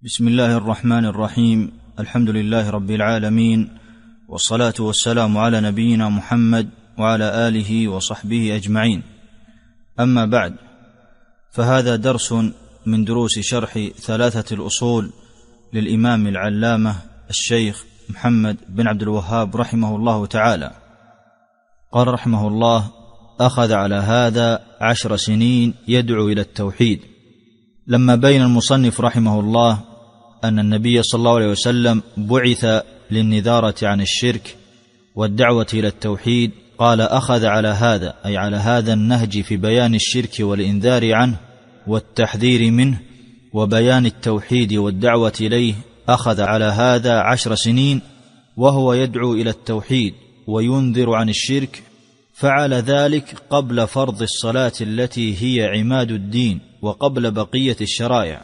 بسم الله الرحمن الرحيم. الحمد لله رب العالمين، والصلاة والسلام على نبينا محمد وعلى آله وصحبه أجمعين. أما بعد، فهذا درس من دروس شرح ثلاثة الأصول للإمام العلامة الشيخ محمد بن عبد الوهاب رحمه الله تعالى. قال رحمه الله: أخذ على هذا 10 سنين يدعو إلى التوحيد. لما بين المصنف رحمه الله أن النبي صلى الله عليه وسلم بعث للنذارة عن الشرك والدعوة إلى التوحيد، قال: أخذ على هذا، أي على هذا النهج في بيان الشرك والإنذار عنه والتحذير منه وبيان التوحيد والدعوة إليه، أخذ على هذا 10 سنين وهو يدعو إلى التوحيد وينذر عن الشرك. فعل ذلك قبل فرض الصلاة التي هي عماد الدين وقبل بقية الشرائع.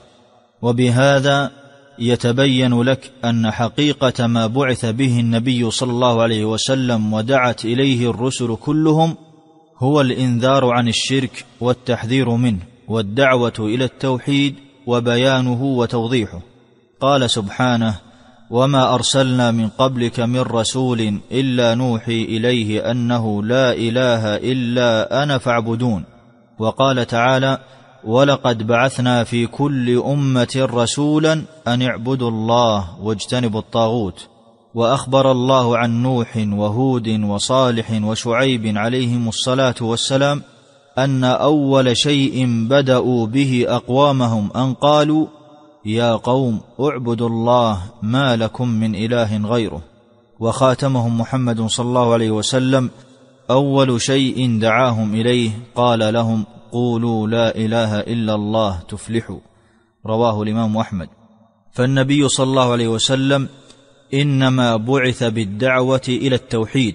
وبهذا يتبين لك أن حقيقة ما بعث به النبي صلى الله عليه وسلم ودعت إليه الرسل كلهم هو الإنذار عن الشرك والتحذير منه والدعوة إلى التوحيد وبيانه وتوضيحه. قال سبحانه: وما أرسلنا من قبلك من رسول إلا نوحي إليه أنه لا إله إلا أنا فاعبدون. وقال تعالى: ولقد بعثنا في كل أمة رسولا أن اعبدوا الله واجتنبوا الطاغوت. وأخبر الله عن نوح وهود وصالح وشعيب عليهم الصلاة والسلام أن أول شيء بدأوا به أقوامهم أن قالوا: يا قوم اعبدوا الله ما لكم من إله غيره. وخاتمهم محمد صلى الله عليه وسلم أول شيء دعاهم إليه قال لهم: قولوا لا إله إلا الله تفلحوا. رواه الإمام أحمد. فالنبي صلى الله عليه وسلم إنما بعث بالدعوة إلى التوحيد،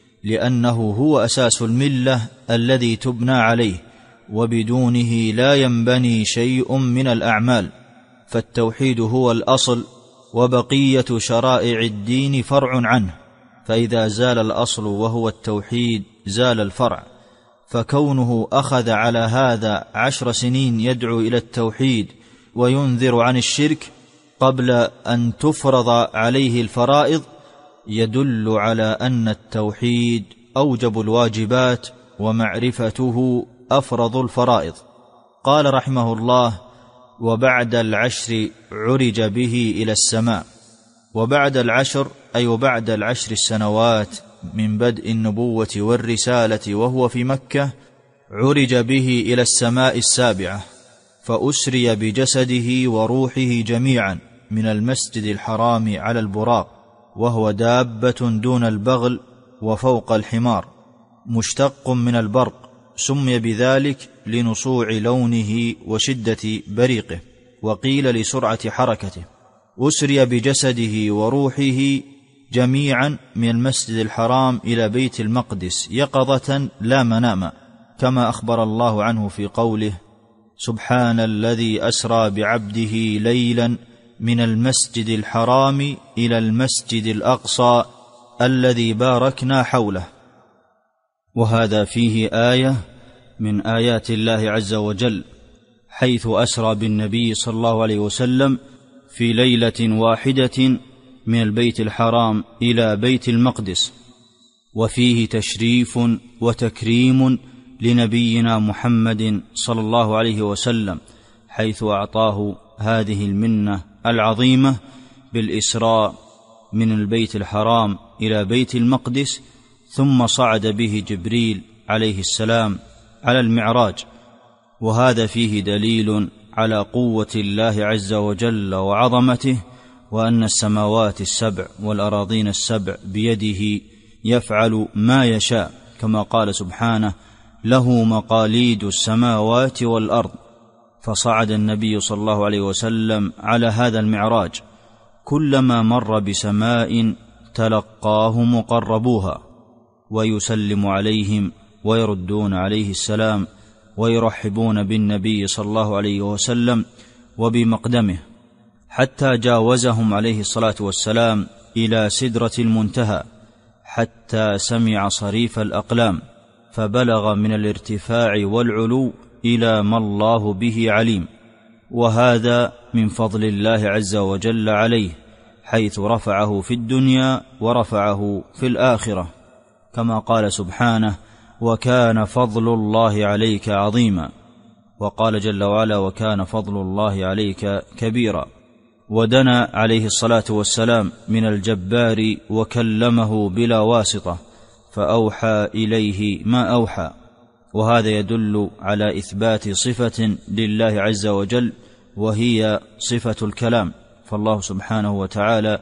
لأنه هو أساس الملة الذي تبنى عليه، وبدونه لا ينبني شيء من الأعمال، فالتوحيد هو الأصل، وبقية شرائع الدين فرع عنه، فإذا زال الأصل وهو التوحيد زال الفرع. فكونه أخذ على هذا 10 سنين يدعو إلى التوحيد وينذر عن الشرك قبل أن تفرض عليه الفرائض يدل على أن التوحيد أوجب الواجبات ومعرفته أفرض الفرائض. قال رحمه الله: وبعد 10 عرج به إلى السماء. وبعد 10 أي وبعد 10 السنوات من بدء النبوة والرسالة وهو في مكة، عرج به إلى السماء السابعة، فأسري بجسده وروحه جميعا من المسجد الحرام على البراق، وهو دابة دون البغل وفوق الحمار، مشتق من البرق، سمي بذلك لنصوع لونه وشدة بريقه، وقيل لسرعة حركته. أسري بجسده وروحه جميعا من المسجد الحرام إلى بيت المقدس يقظة لا مناما، كما أخبر الله عنه في قوله: سبحان الذي أسرى بعبده ليلا من المسجد الحرام إلى المسجد الأقصى الذي باركنا حوله. وهذا فيه آية من آيات الله عز وجل، حيث أسرى بالنبي صلى الله عليه وسلم في ليلة واحدة من البيت الحرام إلى بيت المقدس. وفيه تشريف وتكريم لنبينا محمد صلى الله عليه وسلم، حيث أعطاه هذه المنة العظيمة بالإسراء من البيت الحرام إلى بيت المقدس، ثم صعد به جبريل عليه السلام على المعراج. وهذا فيه دليل على قوة الله عز وجل وعظمته، وأن السماوات السبع والأراضين السبع بيده يفعل ما يشاء، كما قال سبحانه: له مقاليد السماوات والأرض. فصعد النبي صلى الله عليه وسلم على هذا المعراج، كلما مر بسماء تلقاه مقربوها، ويسلم عليهم ويردون عليه السلام ويرحبون بالنبي صلى الله عليه وسلم وبمقدمه، حتى جاوزهم عليه الصلاة والسلام إلى سدرة المنتهى، حتى سمع صريف الأقلام، فبلغ من الارتفاع والعلو إلى ما الله به عليم. وهذا من فضل الله عز وجل عليه، حيث رفعه في الدنيا ورفعه في الآخرة، كما قال سبحانه: وكان فضل الله عليك عظيما. وقال جل وعلا: وكان فضل الله عليك كبيرا. ودنا عليه الصلاة والسلام من الجبار وكلمه بلا واسطة، فأوحى إليه ما أوحى. وهذا يدل على إثبات صفة لله عز وجل، وهي صفة الكلام، فالله سبحانه وتعالى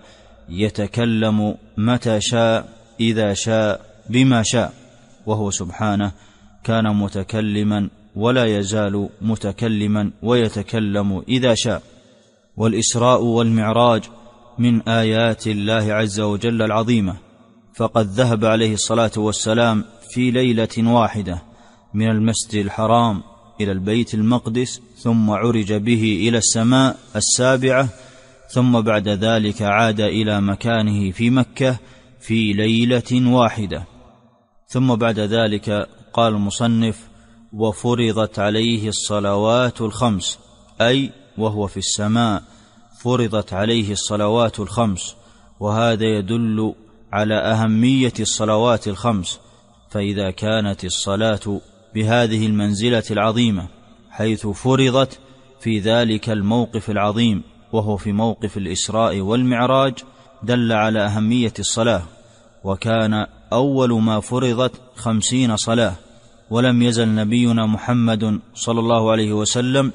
يتكلم متى شاء إذا شاء بما شاء، وهو سبحانه كان متكلما ولا يزال متكلما ويتكلم إذا شاء. والإسراء والمعراج من آيات الله عز وجل العظيمة، فقد ذهب عليه الصلاة والسلام في ليلة واحدة من المسجد الحرام إلى البيت المقدس، ثم عرج به إلى السماء السابعة، ثم بعد ذلك عاد إلى مكانه في مكة في ليلة واحدة. ثم بعد ذلك قال المصنف: وفرضت عليه الصلوات الخمس، أي وهو في السماء فرضت عليه الصلوات الخمس. وهذا يدل على أهمية الصلوات الخمس، فإذا كانت الصلاة بهذه المنزلة العظيمة حيث فرضت في ذلك الموقف العظيم وهو في موقف الإسراء والمعراج، دل على أهمية الصلاة. وكان أول ما فرضت 50 صلاة، ولم يزل نبينا محمد صلى الله عليه وسلم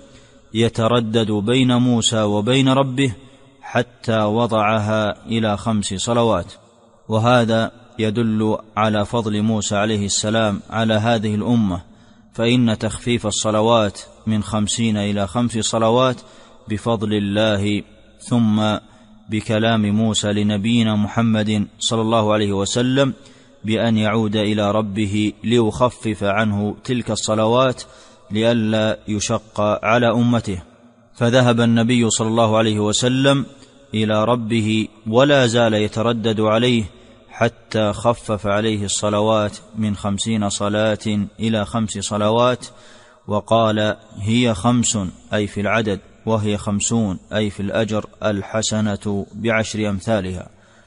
يتردد بين موسى وبين ربه حتى وضعها إلى 5 صلوات. وهذا يدل على فضل موسى عليه السلام على هذه الأمة، فإن تخفيف الصلوات من 50 إلى 5 صلوات بفضل الله، ثم بكلام موسى لنبينا محمد صلى الله عليه وسلم بأن يعود إلى ربه ليخفف عنه تلك الصلوات لئلا يشق على أمته. فذهب النبي صلى الله عليه وسلم إلى ربه ولا زال يتردد عليه حتى خفف عليه الصلوات من 50 صلاة إلى 5 صلوات، وقال: هي 5 أي في العدد، وهي 50 أي في الأجر، الحسنة ب10 أمثالها،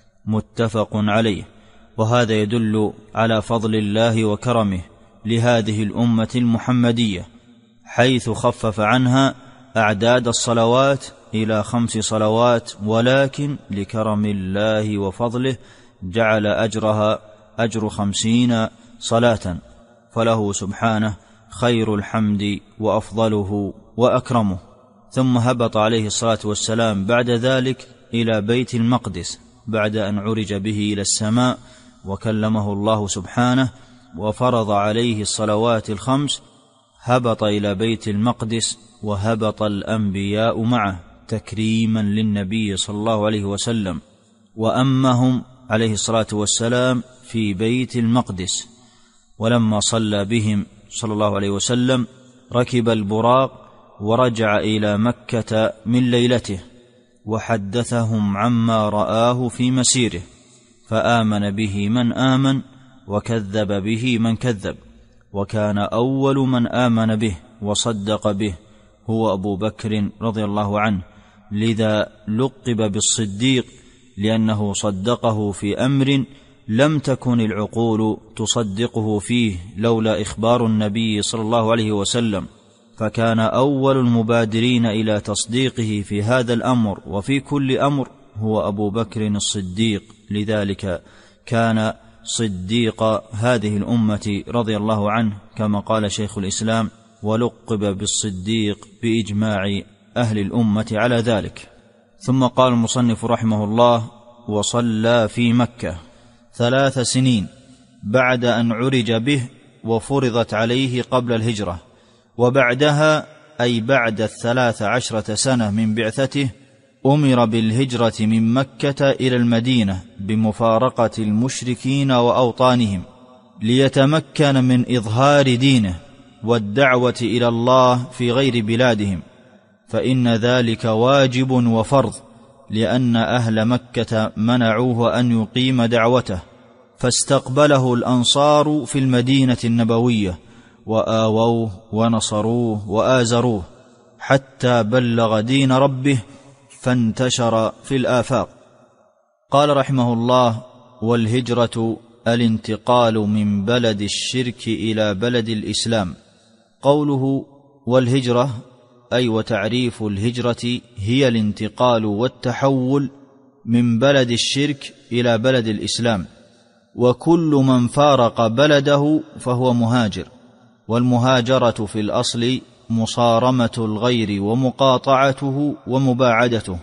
متفق عليه. وهذا يدل على فضل الله وكرمه لهذه الأمة المحمدية، حيث خفف عنها أعداد الصلوات إلى 5 صلوات، ولكن لكرم الله وفضله جعل أجرها أجر 50 صلاة، فله سبحانه خير الحمد وأفضله وأكرمه. ثم هبط عليه الصلاة والسلام بعد ذلك إلى بيت المقدس بعد أن عرج به إلى السماء، وكلمه الله سبحانه وفرض عليه الصلوات الخمس. هبط إلى بيت المقدس وهبط الأنبياء معه تكريما للنبي صلى الله عليه وسلم، وأمهم عليه الصلاة والسلام في بيت المقدس. ولما صلى بهم صلى الله عليه وسلم ركب البراق ورجع إلى مكة من ليلته، وحدثهم عما رآه في مسيره، فآمن به من آمن وكذب به من كذب. وكان أول من آمن به وصدق به هو أبو بكر رضي الله عنه، لذا لقب بالصديق، لأنه صدقه في أمر لم تكن العقول تصدقه فيه لولا إخبار النبي صلى الله عليه وسلم، فكان أول المبادرين إلى تصديقه في هذا الأمر وفي كل أمر هو أبو بكر الصديق، لذلك كان صديق هذه الأمة رضي الله عنه، كما قال شيخ الإسلام: ولقب بالصديق بإجماع أهل الأمة على ذلك. ثم قال المصنف رحمه الله: وصلى في مكة 3 سنين بعد أن عرج به وفرضت عليه قبل الهجرة، وبعدها أي بعد 13 سنة من بعثته أمر بالهجرة من مكة إلى المدينة بمفارقة المشركين وأوطانهم، ليتمكن من إظهار دينه والدعوة إلى الله في غير بلادهم، فإن ذلك واجب وفرض، لأن أهل مكة منعوه أن يقيم دعوته، فاستقبله الأنصار في المدينة النبوية وآووه ونصروه وآزروه، حتى بلغ دين ربه فانتشر في الآفاق. قال رحمه الله: والهجرة الانتقال من بلد الشرك إلى بلد الإسلام. قوله والهجرة أي وتعريف الهجرة هي الانتقال والتحول من بلد الشرك إلى بلد الإسلام، وكل من فارق بلده فهو مهاجر. والمهاجرة في الأصل مصارمة الغير ومقاطعته ومباعدته،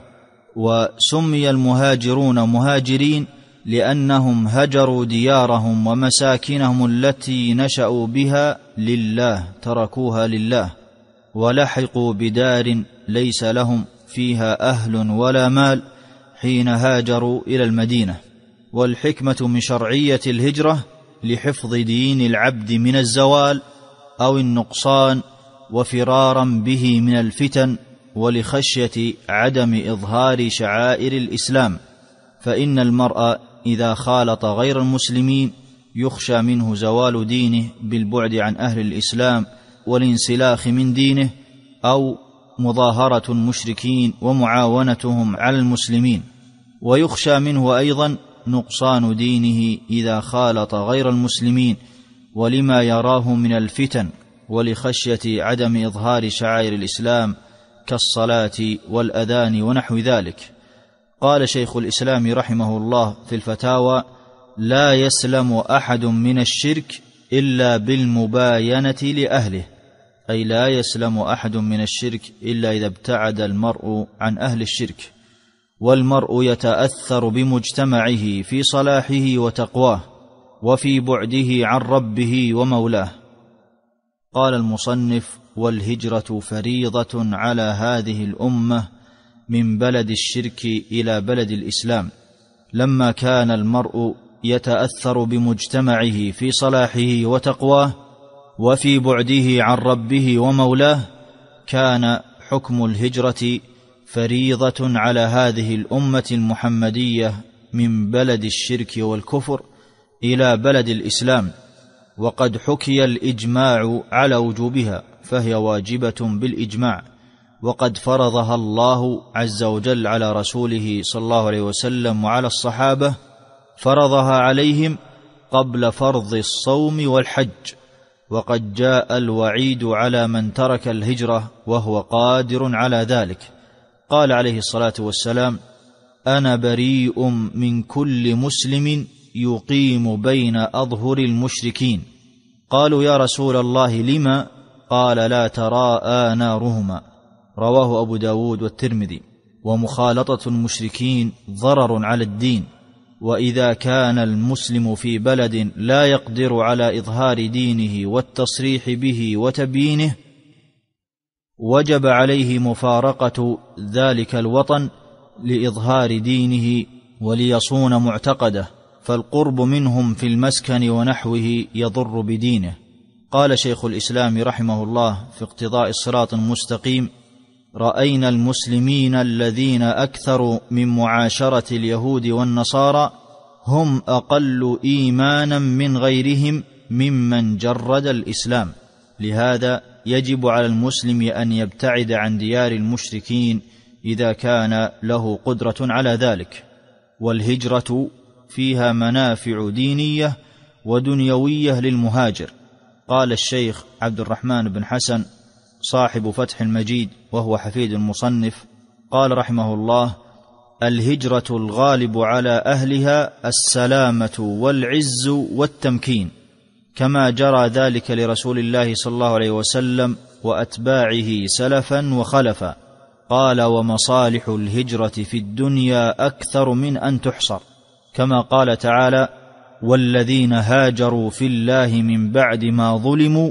وسمي المهاجرون مهاجرين لأنهم هجروا ديارهم ومساكنهم التي نشأوا بها لله، تركوها لله، ولحقوا بدار ليس لهم فيها أهل ولا مال حين هاجروا إلى المدينة. والحكمة من شرعية الهجرة لحفظ دين العبد من الزوال أو النقصان، وفرارا به من الفتن، ولخشية عدم إظهار شعائر الإسلام، فإن المرء إذا خالط غير المسلمين يخشى منه زوال دينه بالبعد عن أهل الإسلام والانسلاخ من دينه، أو مظاهرة المشركين ومعاونتهم على المسلمين، ويخشى منه أيضا نقصان دينه إذا خالط غير المسلمين ولما يراه من الفتن، ولخشية عدم إظهار شعائر الإسلام كالصلاة والأذان ونحو ذلك. قال شيخ الإسلام رحمه الله في الفتاوى: لا يسلم أحد من الشرك إلا بالمباينة لأهله، أي لا يسلم أحد من الشرك إلا إذا ابتعد المرء عن أهل الشرك. والمرء يتأثر بمجتمعه في صلاحه وتقواه، وفي بعده عن ربه ومولاه. قال المصنف: والهجرة فريضة على هذه الأمة من بلد الشرك إلى بلد الإسلام. لما كان المرء يتأثر بمجتمعه في صلاحه وتقواه، وفي بعده عن ربه ومولاه، كان حكم الهجرة فريضة على هذه الأمة المحمدية من بلد الشرك والكفر إلى بلد الإسلام. وقد حكي الإجماع على وجوبها، فهي واجبة بالإجماع، وقد فرضها الله عز وجل على رسوله صلى الله عليه وسلم وعلى الصحابة، فرضها عليهم قبل فرض الصوم والحج. وقد جاء الوعيد على من ترك الهجرة وهو قادر على ذلك. قال عليه الصلاة والسلام: أنا بريء من كل مسلم يقيم بين أظهر المشركين. قالوا: يا رسول الله لما؟ قال: لا تراءى نارهما. رواه أبو داود والترمذي. ومخالطة المشركين ضرر على الدين، وإذا كان المسلم في بلد لا يقدر على إظهار دينه والتصريح به وتبيينه، وجب عليه مفارقة ذلك الوطن لإظهار دينه وليصون معتقده، فالقرب منهم في المسكن ونحوه يضر بدينه. قال شيخ الإسلام رحمه الله في اقتضاء الصراط المستقيم: رأينا المسلمين الذين أكثروا من معاشرة اليهود والنصارى هم أقل إيمانا من غيرهم ممن جرد الإسلام. لهذا يجب على المسلم أن يبتعد عن ديار المشركين إذا كان له قدرة على ذلك. والهجرة فيها منافع دينية ودنيوية للمهاجر. قال الشيخ عبد الرحمن بن حسن صاحب فتح المجيد وهو حفيد المصنف، قال رحمه الله: الهجرة الغالب على أهلها السلامة والعز والتمكين، كما جرى ذلك لرسول الله صلى الله عليه وسلم وأتباعه سلفا وخلفا. قال: ومصالح الهجرة في الدنيا أكثر من أن تحصر، كما قال تعالى: والذين هاجروا في الله من بعد ما ظلموا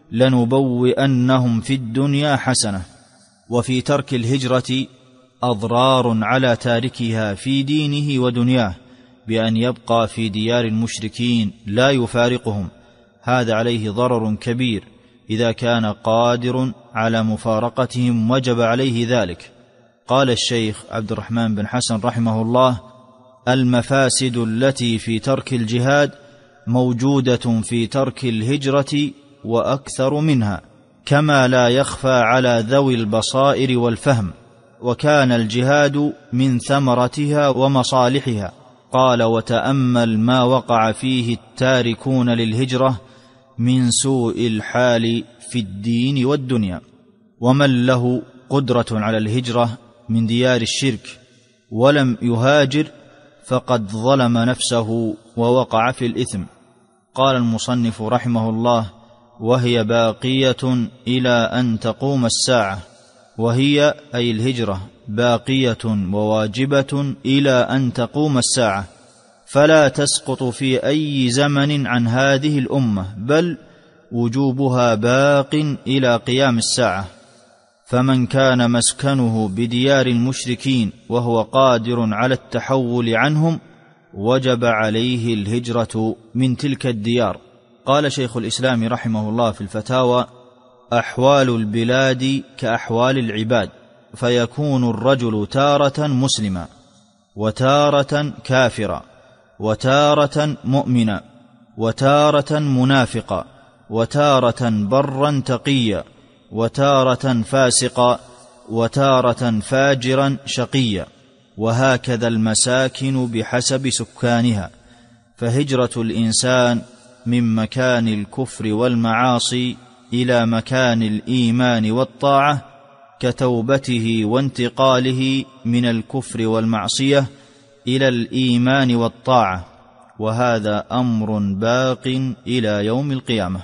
لنبوئنهم في الدنيا حسنة. وفي ترك الهجرة أضرار على تاركها في دينه ودنياه، بأن يبقى في ديار المشركين لا يفارقهم. هذا عليه ضرر كبير، إذا كان قادر على مفارقتهم وجب عليه ذلك. قال الشيخ عبد الرحمن بن حسن رحمه الله: المفاسد التي في ترك الجهاد موجودة في ترك الهجرة وأكثر منها، كما لا يخفى على ذوي البصائر والفهم، وكان الجهاد من ثمرتها ومصالحها. قال: وتأمل ما وقع فيه التاركون للهجرة من سوء الحال في الدين والدنيا. ومن له قدرة على الهجرة من ديار الشرك ولم يهاجر فقد ظلم نفسه ووقع في الإثم. قال المصنف رحمه الله: وهي باقية إلى أن تقوم الساعة. وهي أي الهجرة باقية وواجبة إلى أن تقوم الساعة، فلا تسقط في أي زمن عن هذه الأمة، بل وجوبها باق إلى قيام الساعة. فمن كان مسكنه بديار المشركين وهو قادر على التحول عنهم وجب عليه الهجرة من تلك الديار. قال شيخ الإسلام رحمه الله في الفتاوى: أحوال البلاد كأحوال العباد، فيكون الرجل تارة مسلما، وتارة كافرا، وتارة مؤمنا، وتارة منافقا، وتارة برا تقيا، وتارة فاسقا، وتارة فاجرا شقيا، وهكذا المساكن بحسب سكانها. فهجرة الإنسان من مكان الكفر والمعاصي إلى مكان الإيمان والطاعة كتوبته وانتقاله من الكفر والمعصية إلى الإيمان والطاعة، وهذا أمر باق إلى يوم القيامة.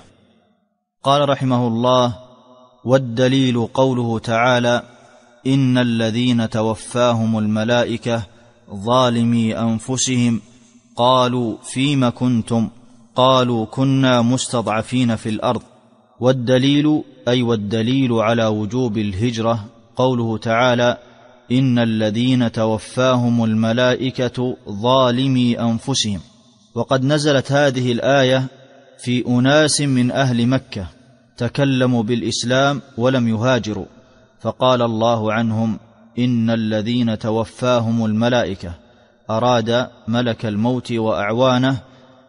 قال رحمه الله: والدليل قوله تعالى: إن الذين توفاهم الملائكة ظالمي أنفسهم قالوا فيم كنتم؟ قالوا كنا مستضعفين في الأرض. والدليل أي والدليل على وجوب الهجرة قوله تعالى: إن الذين توفاهم الملائكة ظالمي أنفسهم. وقد نزلت هذه الآية في أناس من أهل مكة تكلموا بالإسلام ولم يهاجروا، فقال الله عنهم: إن الذين توفاهم الملائكة، أراد ملك الموت وأعوانه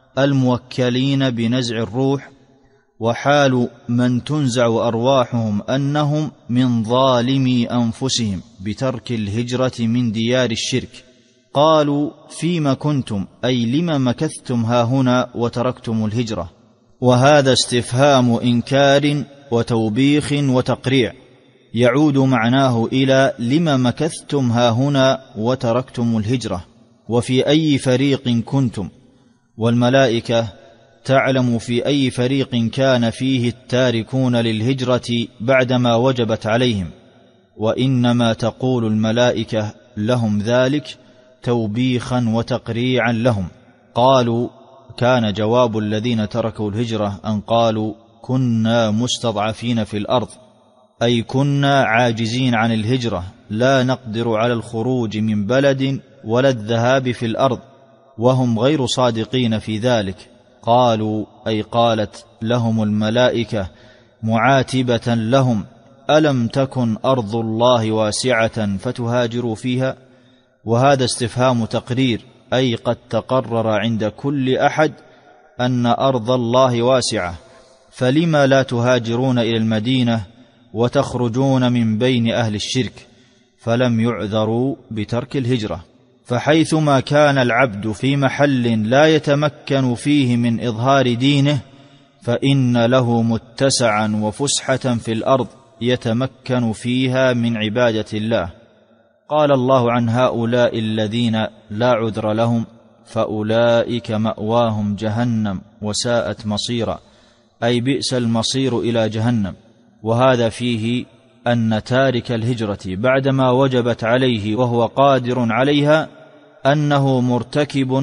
الموكلين بنزع الروح، وحال من تنزع أرواحهم أنهم من ظالمي أنفسهم بترك الهجرة من ديار الشرك. قالوا فيما كنتم، أي لما مكثتم هاهنا وتركتم الهجرة. وهذا استفهام إنكار وتوبيخ وتقريع، يعود معناه إلى لما مكثتم هاهنا وتركتم الهجرة، وفي أي فريق كنتم. والملائكة تعلم في أي فريق كان فيه التاركون للهجرة بعدما وجبت عليهم، وإنما تقول الملائكة لهم ذلك توبيخا وتقريعا لهم. قالوا، كان جواب الذين تركوا الهجرة أن قالوا: كنا مستضعفين في الأرض، أي كنا عاجزين عن الهجرة، لا نقدر على الخروج من بلد ولا الذهاب في الأرض، وهم غير صادقين في ذلك. قالوا أي قالت لهم الملائكة معاتبة لهم: ألم تكن أرض الله واسعة فتهاجروا فيها؟ وهذا استفهام تقرير، أي قد تقرر عند كل أحد أن أرض الله واسعة، فلما لا تهاجرون إلى المدينة وتخرجون من بين أهل الشرك؟ فلم يعذروا بترك الهجرة. فحيثما كان العبد في محل لا يتمكن فيه من إظهار دينه، فإن له متسعا وفسحة في الأرض يتمكن فيها من عبادة الله. قال الله عن هؤلاء الذين لا عذر لهم: فأولئك مأواهم جهنم وساءت مصيرا، أي بئس المصير إلى جهنم. وهذا فيه أن تارك الهجرة بعدما وجبت عليه وهو قادر عليها أنه مرتكب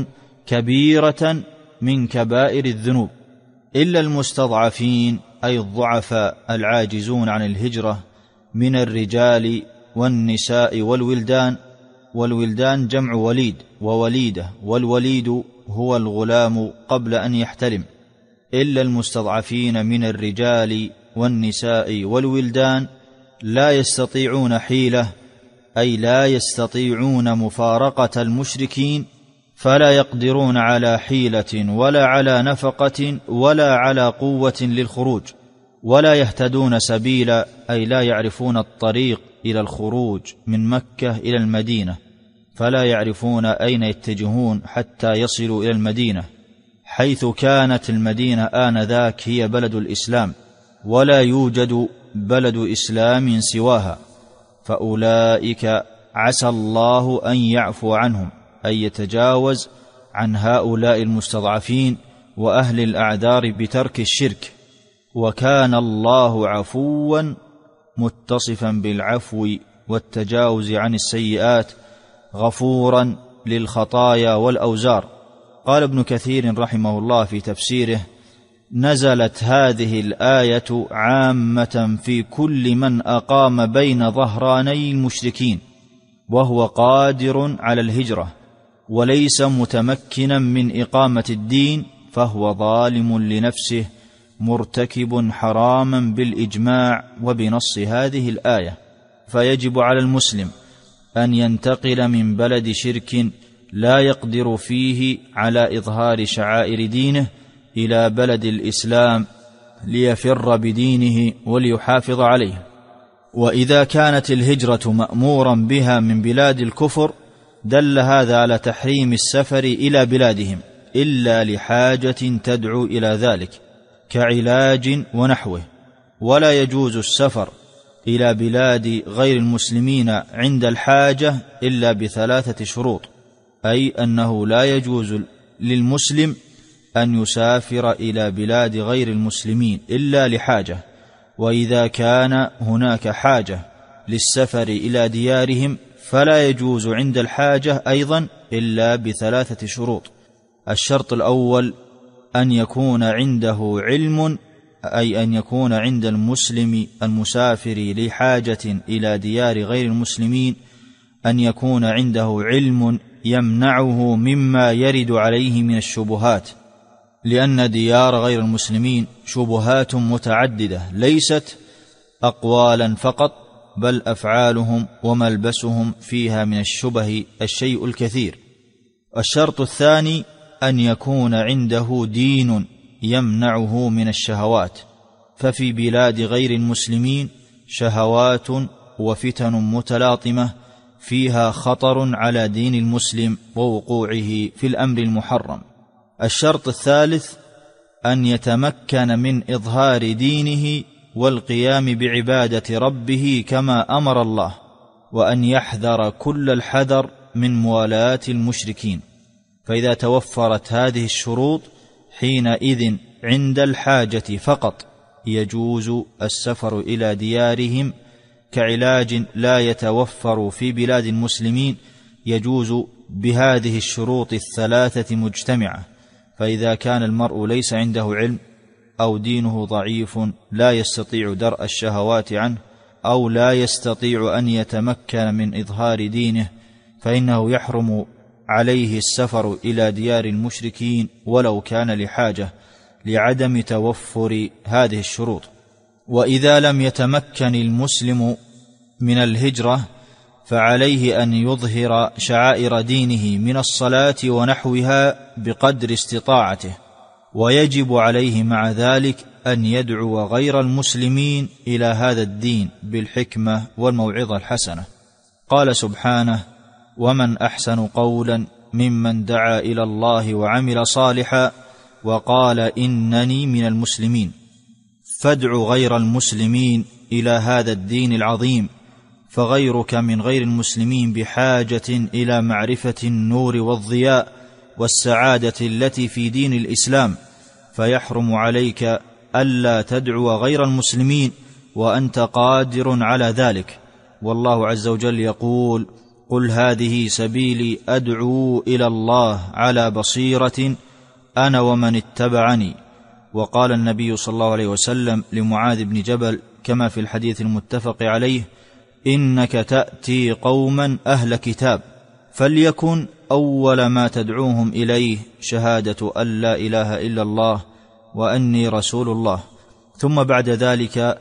كبيرة من كبائر الذنوب، إلا المستضعفين أي الضعفاء العاجزون عن الهجرة من الرجال والنساء والولدان. والولدان جمع وليد ووليدة، والوليد هو الغلام قبل أن يحتلم. إلا المستضعفين من الرجال والنساء والولدان لا يستطيعون حيلة، أي لا يستطيعون مفارقة المشركين، فلا يقدرون على حيلة ولا على نفقة ولا على قوة للخروج، ولا يهتدون سبيلا، أي لا يعرفون الطريق إلى الخروج من مكة إلى المدينة، فلا يعرفون أين يتجهون حتى يصلوا إلى المدينة، حيث كانت المدينة آنذاك هي بلد الإسلام، ولا يوجد بلد إسلام سواها. فأولئك عسى الله أن يعفو عنهم، أي يتجاوز عن هؤلاء المستضعفين وأهل الأعذار بترك الشرك، وكان الله عفوا متصفا بالعفو والتجاوز عن السيئات، غفورا للخطايا والأوزار. قال ابن كثير رحمه الله في تفسيره: نزلت هذه الآية عامة في كل من أقام بين ظهراني المشركين وهو قادر على الهجرة وليس متمكنا من إقامة الدين، فهو ظالم لنفسه مرتكب حراما بالإجماع وبنص هذه الآية. فيجب على المسلم أن ينتقل من بلد شرك لا يقدر فيه على إظهار شعائر دينه إلى بلد الإسلام ليفر بدينه وليحافظ عليه. وإذا كانت الهجرة مأمورا بها من بلاد الكفر دل هذا على تحريم السفر إلى بلادهم إلا لحاجة تدعو إلى ذلك كعلاج ونحوه. ولا يجوز السفر إلى بلاد غير المسلمين عند الحاجة إلا ب3 شروط، أي أنه لا يجوز للمسلم أن يسافر إلى بلاد غير المسلمين إلا لحاجة، وإذا كان هناك حاجة للسفر إلى ديارهم فلا يجوز عند الحاجة أيضا إلا ب3 شروط. الشرط الأول أن يكون عنده علم، أي أن يكون عند المسلم المسافر لحاجة إلى ديار غير المسلمين أن يكون عنده علم يمنعه مما يرد عليه من الشبهات، لأن ديار غير المسلمين شبهات متعددة ليست أقوالا فقط، بل أفعالهم وملبسهم فيها من الشبه الشيء الكثير. الشرط الثاني أن يكون عنده دين يمنعه من الشهوات، ففي بلاد غير المسلمين شهوات وفتن متلاطمة فيها خطر على دين المسلم ووقوعه في الأمر المحرم. الشرط الثالث أن يتمكن من إظهار دينه والقيام بعبادة ربه كما أمر الله، وأن يحذر كل الحذر من موالاة المشركين. فإذا توفرت هذه الشروط حينئذ عند الحاجة فقط يجوز السفر إلى ديارهم كعلاج لا يتوفر في بلاد المسلمين، يجوز بهذه الشروط ال3 مجتمعة. فإذا كان المرء ليس عنده علم أو دينه ضعيف لا يستطيع درء الشهوات عنه، أو لا يستطيع أن يتمكن من إظهار دينه، فإنه يحرم عليه السفر إلى ديار المشركين ولو كان لحاجة لعدم توفر هذه الشروط. وإذا لم يتمكن المسلم من الهجرة فعليه أن يظهر شعائر دينه من الصلاة ونحوها بقدر استطاعته، ويجب عليه مع ذلك أن يدعو غير المسلمين إلى هذا الدين بالحكمة والموعظة الحسنة. قال سبحانه: ومن أحسن قولا ممن دعا إلى الله وعمل صالحا وقال إنني من المسلمين. فادع غير المسلمين إلى هذا الدين العظيم، فغيرك من غير المسلمين بحاجة إلى معرفة النور والضياء والسعادة التي في دين الإسلام، فيحرم عليك ألا تدعو غير المسلمين وأنت قادر على ذلك. والله عز وجل يقول: قل هذه سبيلي أدعو إلى الله على بصيرة أنا ومن اتبعني. وقال النبي صلى الله عليه وسلم لمعاذ بن جبل كما في الحديث المتفق عليه: إنك تأتي قوما أهل كتاب، فليكن أول ما تدعوهم إليه شهادة أن لا إله إلا الله وأني رسول الله. ثم بعد ذلك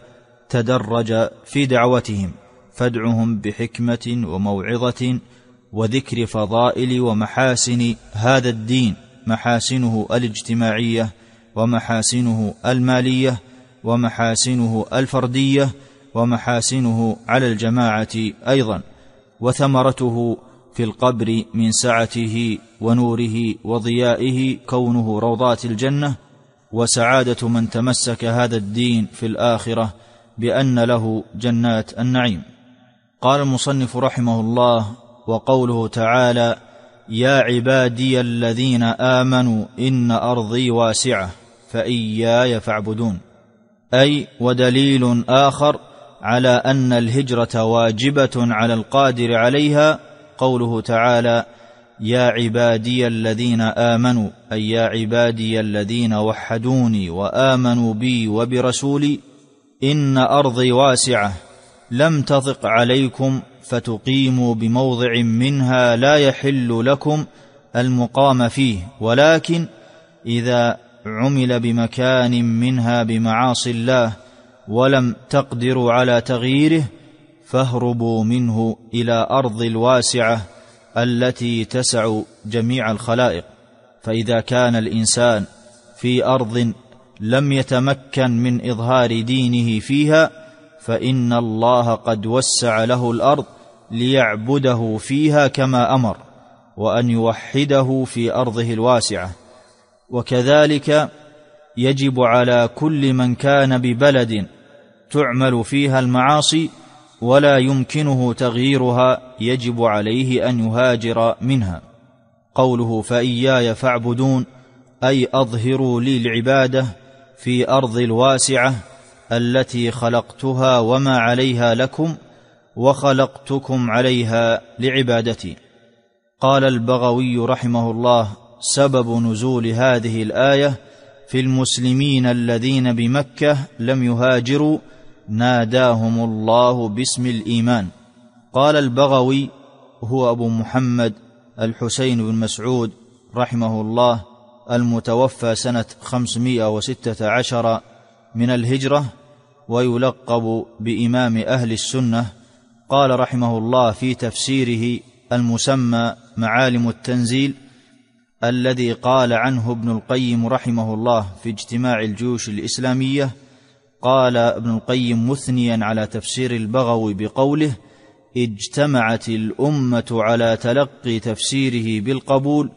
تدرج في دعوتهم، فادعهم بحكمة وموعظة وذكر فضائل ومحاسن هذا الدين، محاسنه الاجتماعية ومحاسنه المالية، ومحاسنه الفردية ومحاسنه على الجماعة أيضا، وثمرته في القبر من سعته ونوره وضيائه كونه روضات الجنة، وسعادة من تمسك هذا الدين في الآخرة بأن له جنات النعيم. قال المصنف رحمه الله: وقوله تعالى: يا عبادي الذين آمنوا إن أرضي واسعة فإياي فاعبدون، أي ودليل آخر على أن الهجرة واجبة على القادر عليها قوله تعالى: يا عبادي الذين آمنوا، أي يا عبادي الذين وحدوني وآمنوا بي وبرسولي، إن أرضي واسعة لم تضق عليكم فتقيموا بموضع منها لا يحل لكم المقام فيه، ولكن إذا عمل بمكان منها بمعاصي الله ولم تقدروا على تغييره فاهربوا منه إلى أرض الواسعة التي تسع جميع الخلائق. فإذا كان الإنسان في أرض لم يتمكن من إظهار دينه فيها فإن الله قد وسع له الأرض ليعبده فيها كما أمر، وأن يوحده في أرضه الواسعة. وكذلك يجب على كل من كان ببلد تعمل فيها المعاصي ولا يمكنه تغييرها يجب عليه أن يهاجر منها. قوله فإياي فاعبدون، أي أظهروا لي العبادة في أرض الواسعة التي خلقتها وما عليها لكم، وخلقتكم عليها لعبادتي. قال البغوي رحمه الله: سبب نزول هذه الآية في المسلمين الذين بمكة لم يهاجروا ناداهم الله باسم الإيمان. قال البغوي هو أبو محمد الحسين بن مسعود رحمه الله، المتوفى سنة 516 من الهجرة، ويلقب بإمام أهل السنة. قال رحمه الله في تفسيره المسمى معالم التنزيل، الذي قال عنه ابن القيم رحمه الله في اجتماع الجيوش الإسلامية، قال ابن القيم مثنيا على تفسير البغوي بقوله: اجتمعت الأمة على تلقي تفسيره بالقبول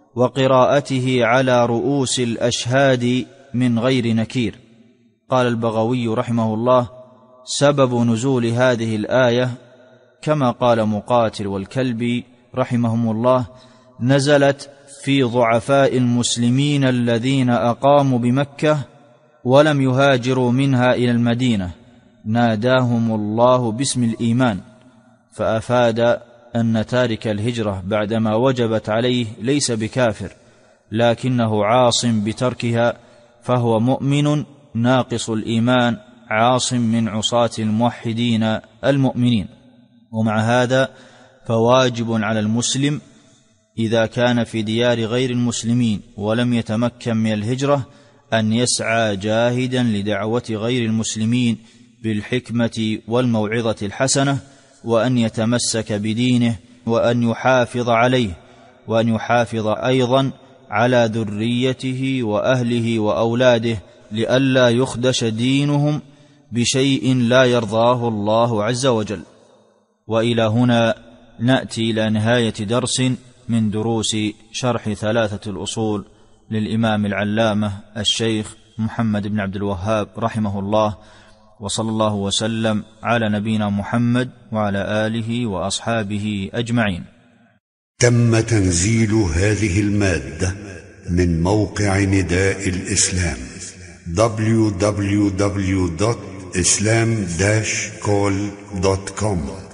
وقراءته على رؤوس الأشهاد من غير نكير. قال البغوي رحمه الله: سبب نزول هذه الآية كما قال مقاتل والكلبي رحمهم الله: نزلت في ضعفاء المسلمين الذين أقاموا بمكة ولم يهاجروا منها إلى المدينة، ناداهم الله باسم الإيمان، فأفاد أن تارك الهجرة بعدما وجبت عليه ليس بكافر، لكنه عاص بتركها، فهو مؤمن ناقص الإيمان عاص من عصاة الموحدين المؤمنين. ومع هذا فواجب على المسلم إذا كان في ديار غير المسلمين ولم يتمكن من الهجرة أن يسعى جاهدا لدعوة غير المسلمين بالحكمة والموعظة الحسنة، وأن يتمسك بدينه، وأن يحافظ عليه، وأن يحافظ أيضا على ذريته وأهله وأولاده، لئلا يخدش دينهم بشيء لا يرضاه الله عز وجل. وإلى هنا نأتي إلى نهاية درس من دروس شرح 3 الأصول للإمام العلامة الشيخ محمد بن عبد الوهاب رحمه الله، وصلى الله وسلم على نبينا محمد وعلى آله وأصحابه أجمعين. تم تنزيل هذه المادة من موقع نداء الإسلام www.islam-call.com